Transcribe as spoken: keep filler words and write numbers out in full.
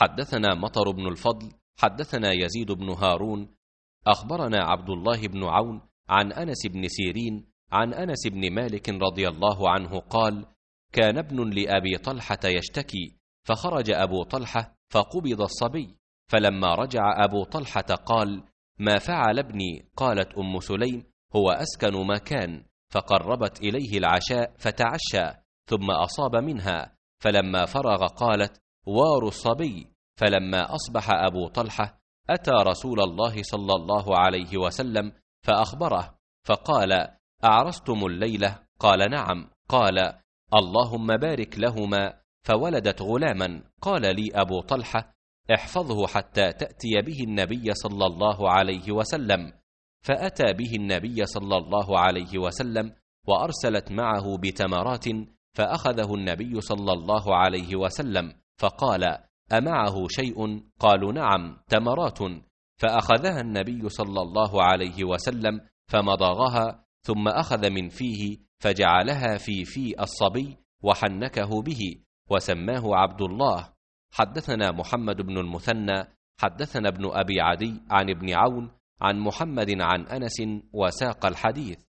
حدثنا مطر بن الفضل حدثنا يزيد بن هارون أخبرنا عبد الله بن عون عن أنس بن سيرين عن أنس بن مالك رضي الله عنه قال: كان ابن لأبي طلحة يشتكي، فخرج أبو طلحة فقبض الصبي، فلما رجع أبو طلحة قال: ما فعل ابني؟ قالت أم سليم: هو أسكن ما كان، فقربت إليه العشاء فتعشى، ثم أصاب منها، فلما فرغ قالت: وار الصبي. فلما أصبح أبو طلحة أتى رسول الله صلى الله عليه وسلم فأخبره، فقال: أعرستم الليلة؟ قال: نعم. قال: اللهم بارك لهما، فولدت غلاما. قال لي أبو طلحة: احفظه حتى تأتي به النبي صلى الله عليه وسلم. فأتى به النبي صلى الله عليه وسلم، وأرسلت معه بتمرات، فأخذه النبي صلى الله عليه وسلم، فقال: أمعه شيء؟ قالوا: نعم، تمرات. فأخذها النبي صلى الله عليه وسلم فمضغها، ثم أخذ من فيه فجعلها في في الصبي وحنكه به، وسماه عبد الله. حدثنا محمد بن المثنى حدثنا ابن أبي عدي عن ابن عون عن محمد عن أنس، وساق الحديث.